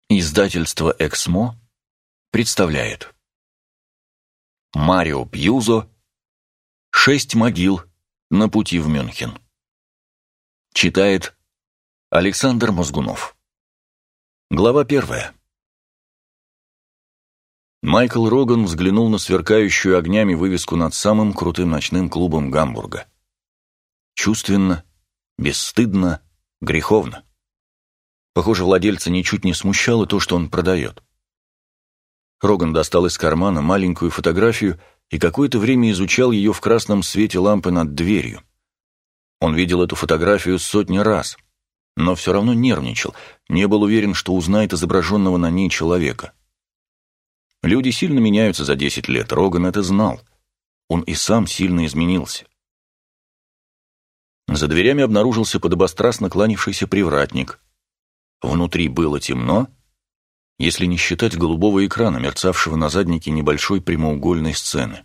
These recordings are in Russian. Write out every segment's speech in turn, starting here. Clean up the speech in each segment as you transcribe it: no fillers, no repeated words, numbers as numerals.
Издательство «Эксмо» представляет Марио Пьюзо «6 могил на пути в Мюнхен». Читает Александр Мозгунов. Глава 1. Майкл Роган взглянул на сверкающую огнями вывеску над самым крутым ночным клубом Гамбурга. Чувственно, бесстыдно, греховно. Похоже, владельца ничуть не смущало то, что он продает. Роган достал из кармана маленькую фотографию и какое-то время изучал ее в красном свете лампы над дверью. Он видел эту фотографию сотни раз, но все равно нервничал, не был уверен, что узнает изображенного на ней человека. Люди сильно меняются за 10 лет, Роган это знал. Он и сам сильно изменился. За дверями обнаружился подобострастно кланявшийся привратник. Внутри было темно, если не считать голубого экрана, мерцавшего на заднике небольшой прямоугольной сцены.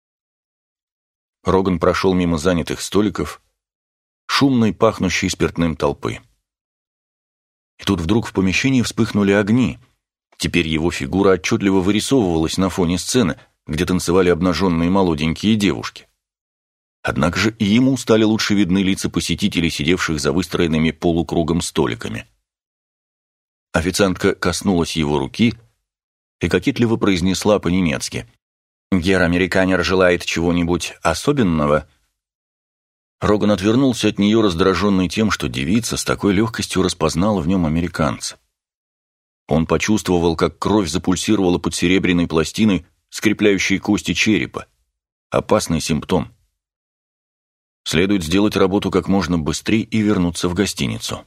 Роган прошел мимо занятых столиков, шумной, пахнущей спиртным толпы. И тут вдруг в помещении вспыхнули огни. Теперь его фигура отчетливо вырисовывалась на фоне сцены, где танцевали обнаженные молоденькие девушки. Однако же и ему стали лучше видны лица посетителей, сидевших за выстроенными полукругом столиками. Официантка коснулась его руки и кокетливо произнесла по-немецки: «Гер-американер желает чего-нибудь особенного?» Роган отвернулся от нее, раздраженный тем, что девица с такой легкостью распознала в нем американца. Он почувствовал, как кровь запульсировала под серебряной пластиной, скрепляющей кости черепа. Опасный симптом. Следует сделать работу как можно быстрее и вернуться в гостиницу.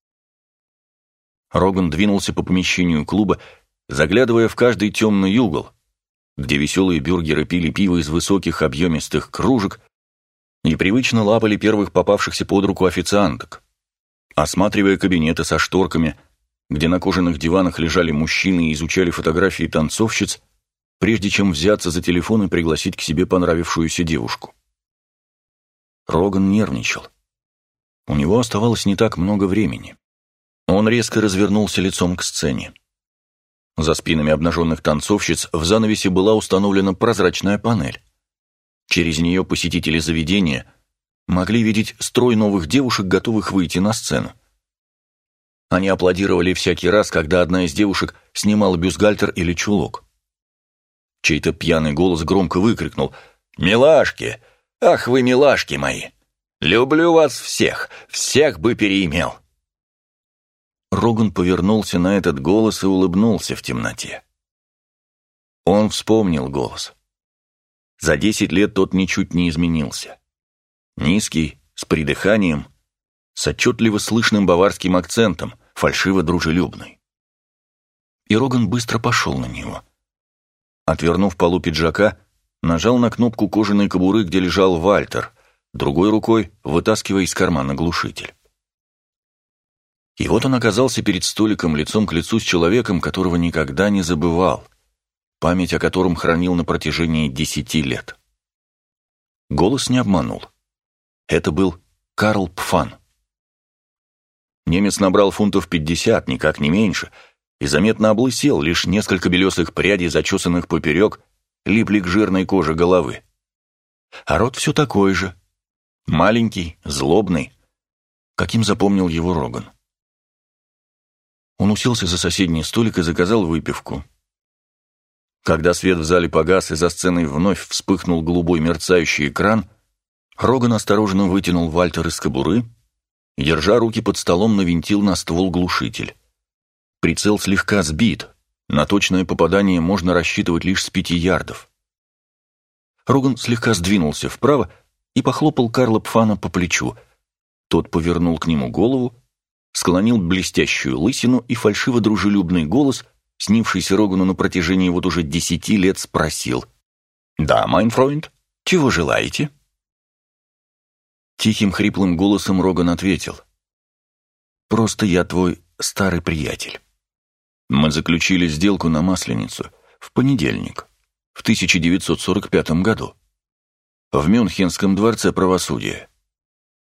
Роган двинулся по помещению клуба, заглядывая в каждый темный угол, где веселые бюргеры пили пиво из высоких объемистых кружек и привычно лапали первых попавшихся под руку официанток, осматривая кабинеты со шторками, где на кожаных диванах лежали мужчины и изучали фотографии танцовщиц, прежде чем взяться за телефон и пригласить к себе понравившуюся девушку. Роган нервничал. У него оставалось не так много времени. Он резко развернулся лицом к сцене. За спинами обнаженных танцовщиц в занавесе была установлена прозрачная панель. Через нее посетители заведения могли видеть строй новых девушек, готовых выйти на сцену. Они аплодировали всякий раз, когда одна из девушек снимала бюстгальтер или чулок. Чей-то пьяный голос громко выкрикнул: «Милашки! Ах вы, милашки мои! Люблю вас всех! Всех бы переимел!» Роган повернулся на этот голос и улыбнулся в темноте. Он вспомнил голос. За 10 лет тот ничуть не изменился. Низкий, с придыханием, с отчетливо слышным баварским акцентом, фальшиво-дружелюбный. И Роган быстро пошел на него. Отвернув полу пиджака, нажал на кнопку кожаной кобуры, где лежал Вальтер, другой рукой вытаскивая из кармана глушитель. И вот он оказался перед столиком лицом к лицу с человеком, которого никогда не забывал, память о котором хранил на протяжении 10 лет. Голос не обманул. Это был Карл Пфан. Немец набрал фунтов 50, никак не меньше, и заметно облысел, лишь несколько белесых прядей, зачесанных поперек, липли к жирной коже головы. А рот все такой же, маленький, злобный, каким запомнил его Роган. Он уселся за соседний столик и заказал выпивку. Когда свет в зале погас и за сценой вновь вспыхнул голубой мерцающий экран, Роган осторожно вытянул Вальтер из кобуры и, держа руки под столом, навинтил на ствол глушитель. Прицел слегка сбит, на точное попадание можно рассчитывать лишь с 5 ярдов. Роган слегка сдвинулся вправо и похлопал Карла Пфана по плечу. Тот повернул к нему голову, склонил блестящую лысину, и фальшиво-дружелюбный голос, снившийся Рогану на протяжении вот уже 10 лет, спросил: «Да, майн фройнд, чего желаете?» Тихим хриплым голосом Роган ответил: «Просто я твой старый приятель. Мы заключили сделку на Масленицу в понедельник, в 1945 году, в Мюнхенском дворце правосудия».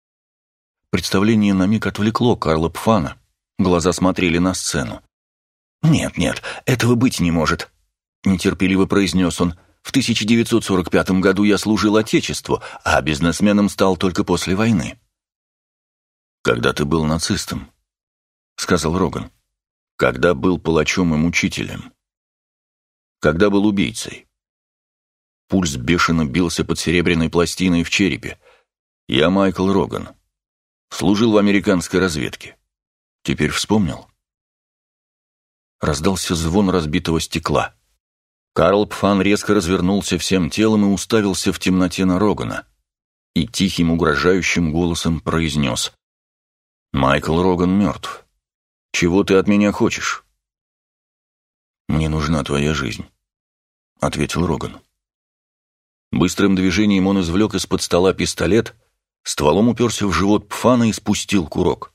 Представление на миг отвлекло Карла Пфана. Глаза смотрели на сцену. «Нет, этого быть не может», — нетерпеливо произнес он. «В 1945 году я служил Отечеству, а бизнесменом стал только после войны». «Когда ты был нацистом», — сказал Роган. «Когда был палачом и мучителем. Когда был убийцей». Пульс бешено бился под серебряной пластиной в черепе. «Я Майкл Роган. Служил в американской разведке. Теперь вспомнил?» Раздался звон разбитого стекла. Карл Пфан резко развернулся всем телом и уставился в темноте на Рогана. И тихим, угрожающим голосом произнес: «Майкл Роган мертв. Чего ты от меня хочешь?» «Мне нужна твоя жизнь», — ответил Роган. Быстрым движением он извлек из-под стола пистолет, стволом уперся в живот Пфана и спустил курок.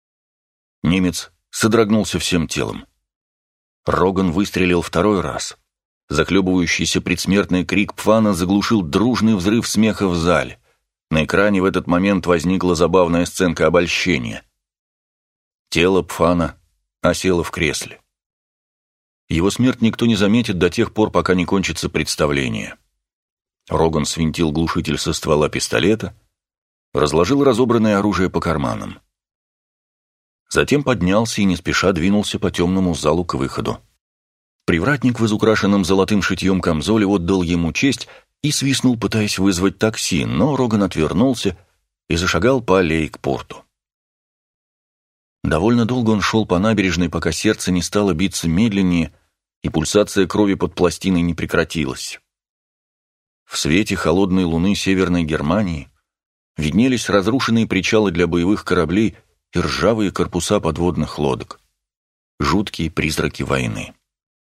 Немец содрогнулся всем телом. Роган выстрелил второй раз. Захлебывающийся предсмертный крик Пфана заглушил дружный взрыв смеха в зале. На экране в этот момент возникла забавная сценка обольщения. Тело Пфана осело в кресле. Его смерть никто не заметит до тех пор, пока не кончится представление. Роган свинтил глушитель со ствола пистолета, разложил разобранное оружие по карманам. Затем поднялся и не спеша двинулся по темному залу к выходу. Привратник в изукрашенном золотым шитьем камзоле отдал ему честь и свистнул, пытаясь вызвать такси, но Роган отвернулся и зашагал по аллее к порту. Довольно долго он шел по набережной, пока сердце не стало биться медленнее и пульсация крови под пластиной не прекратилась. В свете холодной луны Северной Германии виднелись разрушенные причалы для боевых кораблей и ржавые корпуса подводных лодок. Жуткие призраки войны.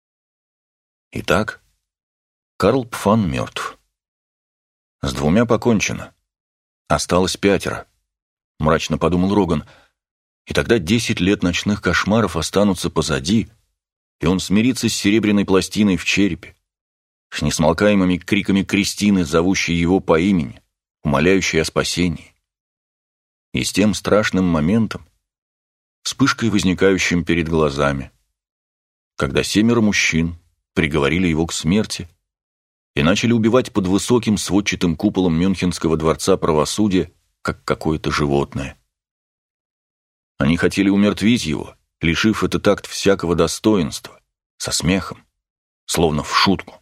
Итак, Карл Пфан мертв. С двумя покончено. Осталось 5, мрачно подумал Роган, и тогда 10 лет ночных кошмаров останутся позади, и он смирится с серебряной пластиной в черепе, с несмолкаемыми криками Кристины, зовущей его по имени, умоляющей о спасении, и с тем страшным моментом, вспышкой, возникающим перед глазами, когда 7 мужчин приговорили его к смерти и начали убивать под высоким сводчатым куполом Мюнхенского дворца правосудия, как какое-то животное. Они хотели умертвить его, лишив этот акт всякого достоинства, со смехом, словно в шутку.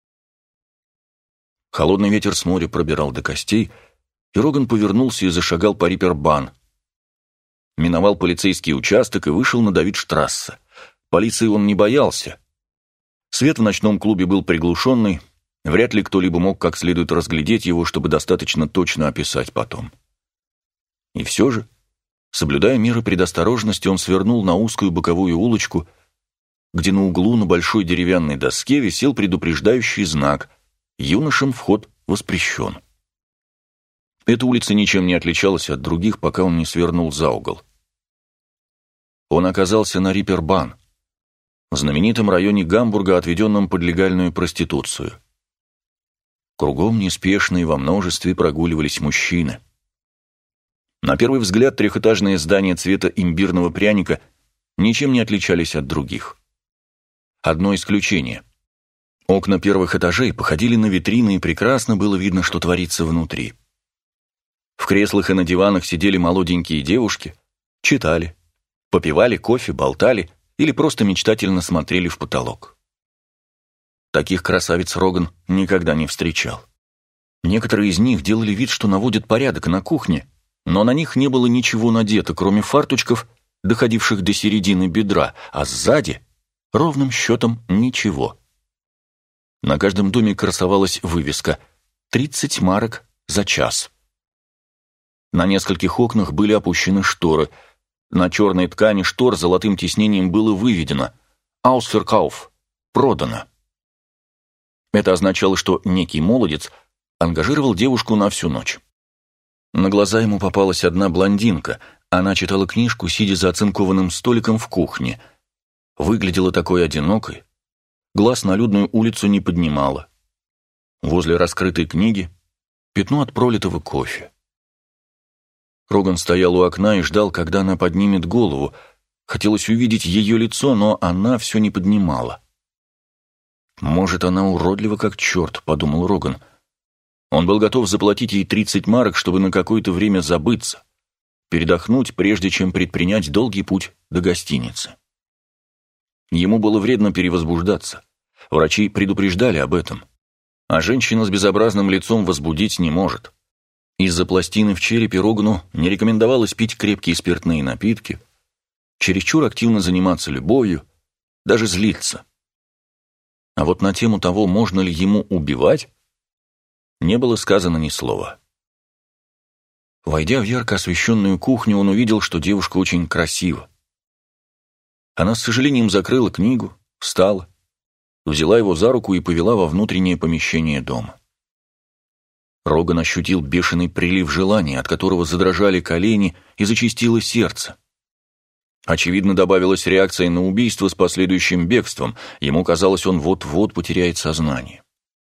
Холодный ветер с моря пробирал до костей, и Роган повернулся и зашагал по Рипербан. Миновал полицейский участок и вышел на Давидштрассе. Полиции он не боялся. Свет в ночном клубе был приглушенный, вряд ли кто-либо мог как следует разглядеть его, чтобы достаточно точно описать потом. И все же, соблюдая меры предосторожности, он свернул на узкую боковую улочку, где на углу на большой деревянной доске висел предупреждающий знак: «Юношам вход воспрещен». Эта улица ничем не отличалась от других, пока он не свернул за угол. Он оказался на Рипербан, в знаменитом районе Гамбурга, отведенном под легальную проституцию. Кругом неспешно и во множестве прогуливались мужчины. На первый взгляд трехэтажные здания цвета имбирного пряника ничем не отличались от других. Одно исключение. Окна первых этажей походили на витрины, и прекрасно было видно, что творится внутри. В креслах и на диванах сидели молоденькие девушки, читали, попивали кофе, болтали или просто мечтательно смотрели в потолок. Таких красавиц Роган никогда не встречал. Некоторые из них делали вид, что наводят порядок на кухне, но на них не было ничего надето, кроме фарточков, доходивших до середины бедра, а сзади ровным счетом ничего. На каждом доме красовалась вывеска «30 марок за час». На нескольких окнах были опущены шторы. На черной ткани штор золотым тиснением было выведено «Ausverkauf» – «Продано». Это означало, что некий молодец ангажировал девушку на всю ночь. На глаза ему попалась одна блондинка. Она читала книжку, сидя за оцинкованным столиком в кухне. Выглядела такой одинокой. Глаз на людную улицу не поднимала. Возле раскрытой книги пятно от пролитого кофе. Роган стоял у окна и ждал, когда она поднимет голову. Хотелось увидеть ее лицо, но она все не поднимала. «Может, она уродлива как черт», — подумал Роган. Он был готов заплатить ей 30 марок, чтобы на какое-то время забыться, передохнуть, прежде чем предпринять долгий путь до гостиницы. Ему было вредно перевозбуждаться. Врачи предупреждали об этом. А женщина с безобразным лицом возбудить не может. Из-за пластины в черепе Рогану не рекомендовалось пить крепкие спиртные напитки, чересчур активно заниматься любовью, даже злиться. А вот на тему того, можно ли ему убивать, не было сказано ни слова. Войдя в ярко освещенную кухню, он увидел, что девушка очень красива. Она с сожалением закрыла книгу, встала, взяла его за руку и повела во внутреннее помещение дома. Роган ощутил бешеный прилив желания, от которого задрожали колени и зачастило сердце. Очевидно, добавилась реакция на убийство с последующим бегством. Ему казалось, он вот-вот потеряет сознание.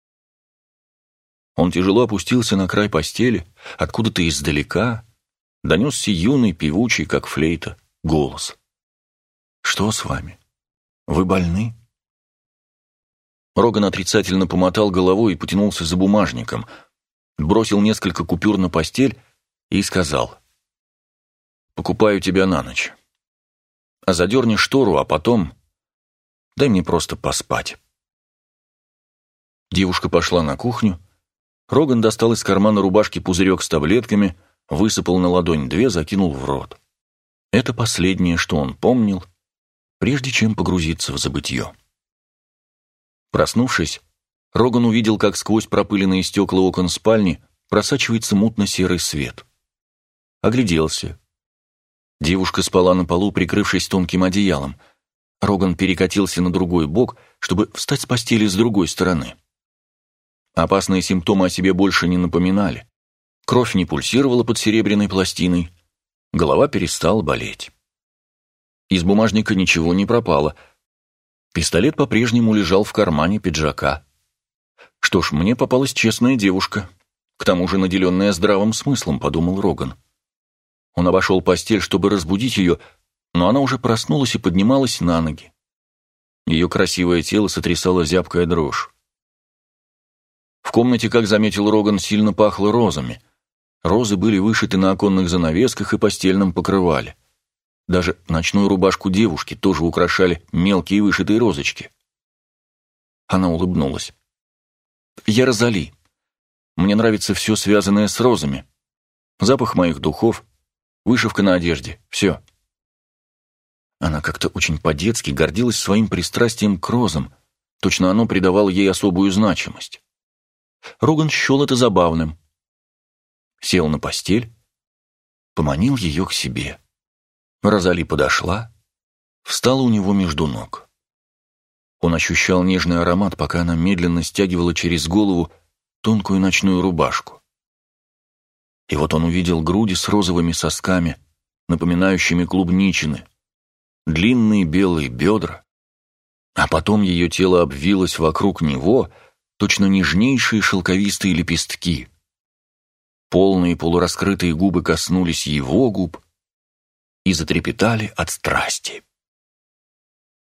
Он тяжело опустился на край постели, откуда-то издалека донесся юный, певучий, как флейта, голос. «Что с вами? Вы больны?» Роган отрицательно помотал головой и потянулся за бумажником, бросил несколько купюр на постель и сказал: «Покупаю тебя на ночь. А задерни штору, а потом дай мне просто поспать». Девушка пошла на кухню. Роган достал из кармана рубашки пузырек с таблетками, высыпал на ладонь 2, закинул в рот. Это последнее, что он помнил, прежде чем погрузиться в забытье. Проснувшись, Роган увидел, как сквозь пропыленные стекла окон спальни просачивается мутно-серый свет. Огляделся. Девушка спала на полу, прикрывшись тонким одеялом. Роган перекатился на другой бок, чтобы встать с постели с другой стороны. Опасные симптомы о себе больше не напоминали. Кровь не пульсировала под серебряной пластиной. Голова перестала болеть. Из бумажника ничего не пропало. Пистолет по-прежнему лежал в кармане пиджака. Что ж, мне попалась честная девушка, к тому же наделенная здравым смыслом, подумал Роган. Он обошел постель, чтобы разбудить ее, но она уже проснулась и поднималась на ноги. Ее красивое тело сотрясало зябкая дрожь. В комнате, как заметил Роган, сильно пахло розами. Розы были вышиты на оконных занавесках и постельном покрывале. Даже ночную рубашку девушки тоже украшали мелкие вышитые розочки. Она улыбнулась. «Я Розали. Мне нравится все, связанное с розами. Запах моих духов, вышивка на одежде, все». Она как-то очень по-детски гордилась своим пристрастием к розам, точно оно придавало ей особую значимость. Роган счел это забавным. Сел на постель, поманил ее к себе. Розали подошла, встала у него между ног. Он ощущал нежный аромат, пока она медленно стягивала через голову тонкую ночную рубашку. И вот он увидел груди с розовыми сосками, напоминающими клубничины, длинные белые бедра, а потом ее тело обвилось вокруг него, точно нежнейшие шелковистые лепестки. Полные полураскрытые губы коснулись его губ и затрепетали от страсти.